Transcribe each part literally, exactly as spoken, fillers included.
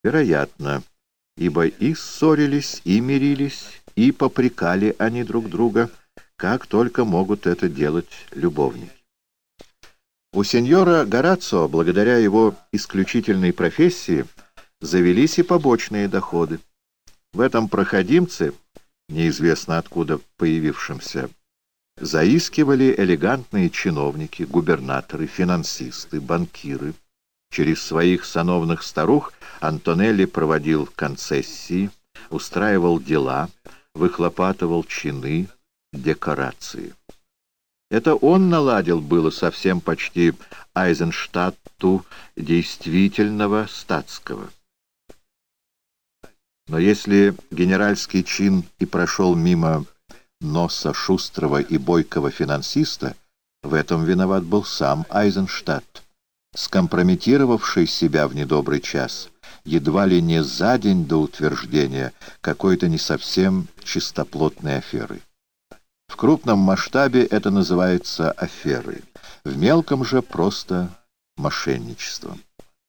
Вероятно, ибо и ссорились, и мирились, и попрекали они друг друга, как только могут это делать любовники. У сеньора Горацио, благодаря его исключительной профессии, завелись и побочные доходы. В этом проходимце, неизвестно откуда появившемся, заискивали элегантные чиновники, губернаторы, финансисты, банкиры. Через своих сановных старух Антонелли проводил концессии, устраивал дела, выхлопатывал чины, декорации. Это он наладил было совсем почти Айзенштадту действительного статского. Но если генеральский чин и прошел мимо носа шустрого и бойкого финансиста, в этом виноват был сам Айзенштадт, скомпрометировавший себя в недобрый час, едва ли не за день до утверждения какой-то не совсем чистоплотной аферы. В крупном масштабе это называется аферой, в мелком же просто мошенничеством.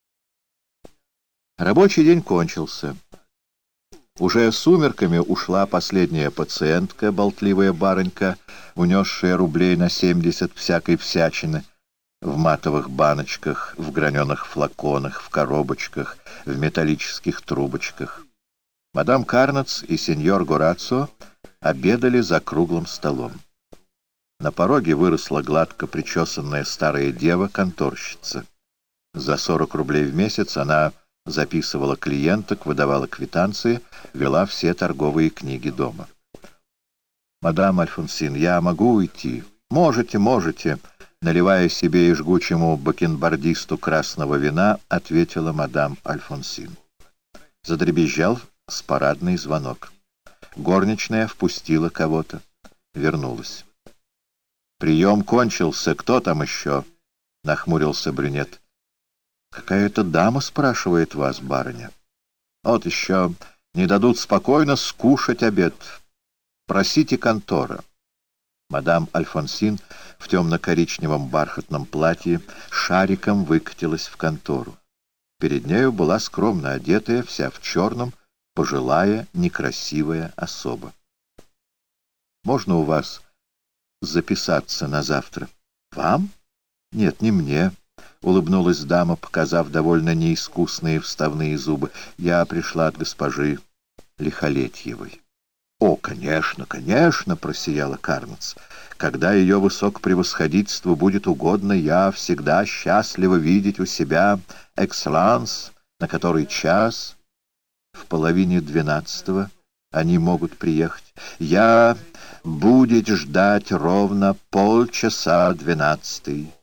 Рабочий день кончился. Уже сумерками ушла последняя пациентка, болтливая барынька, унесшая рублей на семьдесят всякой всячины, в матовых баночках, в граненых флаконах, в коробочках, в металлических трубочках. Мадам Карнац и сеньор Горацио обедали за круглым столом. На пороге выросла гладко причесанная старая дева-конторщица. За сорок рублей в месяц она записывала клиенток, выдавала квитанции, вела все торговые книги дома. «Мадам Альфонсин, я могу уйти?» «Можете, можете», — наливая себе и жгучему бакенбардисту красного вина, ответила мадам Альфонсин. Задребезжал с парадный звонок. Горничная впустила кого-то. Вернулась. «Прием кончился. Кто там еще?» — нахмурился брюнет. «Какая-то дама спрашивает вас, барыня. Вот еще не дадут спокойно скушать обед. Просите контора». Мадам Альфонсин в темно-коричневом бархатном платье шариком выкатилась в контору. Перед нею была скромно одетая, вся в черном, пожилая, некрасивая особа. «Можно у вас записаться на завтра?» «Вам?» «Нет, не мне», — улыбнулась дама, показав довольно неискусные вставные зубы. «Я пришла от госпожи Лихолетьевой». «О, конечно, конечно!» — просияла Карнац. «Когда ее высокопревосходительству будет угодно, я всегда счастлива видеть у себя экселанс, на который час в половине двенадцатого они могут приехать. Я будет ждать ровно полчаса двенадцатый».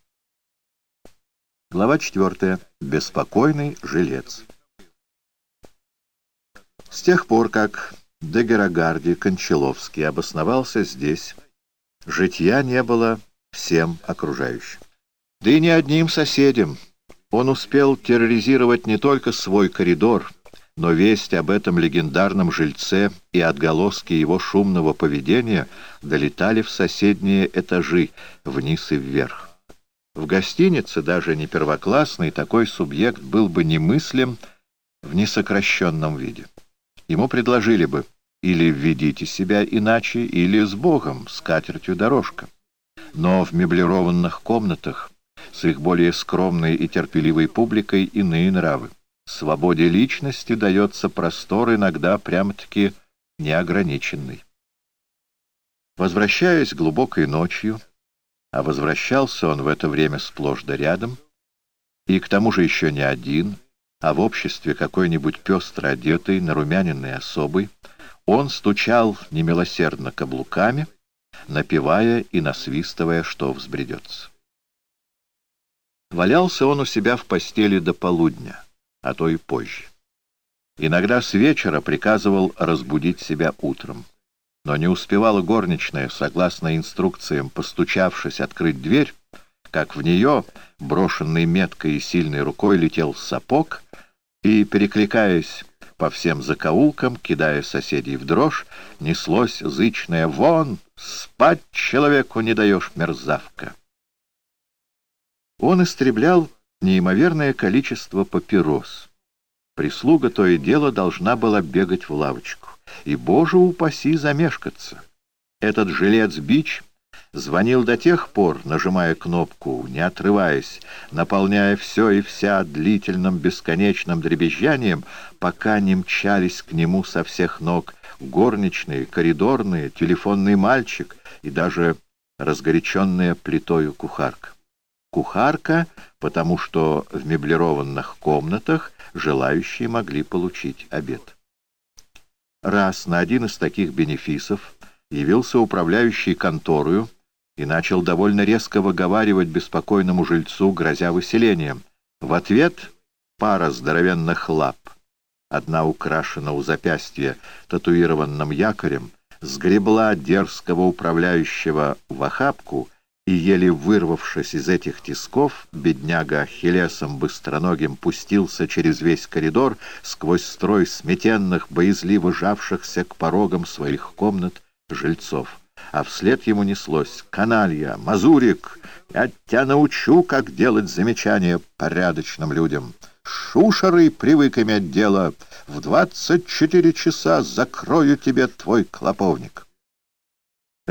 Глава четвертая. Беспокойный жилец. С тех пор, как Дегерагарди Кончаловский обосновался здесь, житья не было всем окружающим. Да и не одним соседям. Он успел терроризировать не только свой коридор, но весть об этом легендарном жильце и отголоски его шумного поведения долетали в соседние этажи, вниз и вверх. В гостинице, даже не первоклассный, такой субъект был бы немыслим в несокращенном виде. Ему предложили бы: или введите себя иначе, или с Богом, с катертью дорожка. Но в меблированных комнатах с их более скромной и терпеливой публикой иные нравы. Свободе личности дается простор, иногда прямо-таки неограниченный. Возвращаясь глубокой ночью, а возвращался он в это время сплошь да рядом, и к тому же еще не один, а в обществе какой-нибудь пестро одетой, нарумяненной особой, он стучал немилосердно каблуками, напевая и насвистывая, что взбредется. Валялся он у себя в постели до полудня, а то и позже. Иногда с вечера приказывал разбудить себя утром. Но не успевала горничная, согласно инструкциям, постучавшись, открыть дверь, как в нее, брошенной меткой и сильной рукой, летел сапог, и, перекликаясь по всем закоулкам, кидая соседей в дрожь, неслось зычное: «Вон! Спать человеку не даешь, мерзавка!» Он истреблял неимоверное количество папирос, Прислуга то и дело должна была бегать в лавочку. И, боже упаси, замешкаться. Этот жилец-бич звонил до тех пор, нажимая кнопку, не отрываясь, наполняя все и вся длительным бесконечным дребезжанием, пока не мчались к нему со всех ног горничные, коридорные, телефонный мальчик и даже разгоряченная плитою кухарка. Кухарка, потому что в меблированных комнатах желающие могли получить обед. Раз на один из таких бенефисов явился управляющий конторою и начал довольно резко выговаривать беспокойному жильцу, грозя выселением. В ответ пара здоровенных лап, одна украшена у запястья татуированным якорем, сгребла дерзкого управляющего в охапку, и, еле вырвавшись из этих тисков, бедняга Ахиллесом быстроногим пустился через весь коридор сквозь строй сметенных, боязливо жавшихся к порогам своих комнат жильцов. А вслед ему неслось: «Каналья! Мазурик! Я тебя научу, как делать замечания порядочным людям! Шушеры привык иметь дело! В двадцать четыре часа закрою тебе твой клоповник!»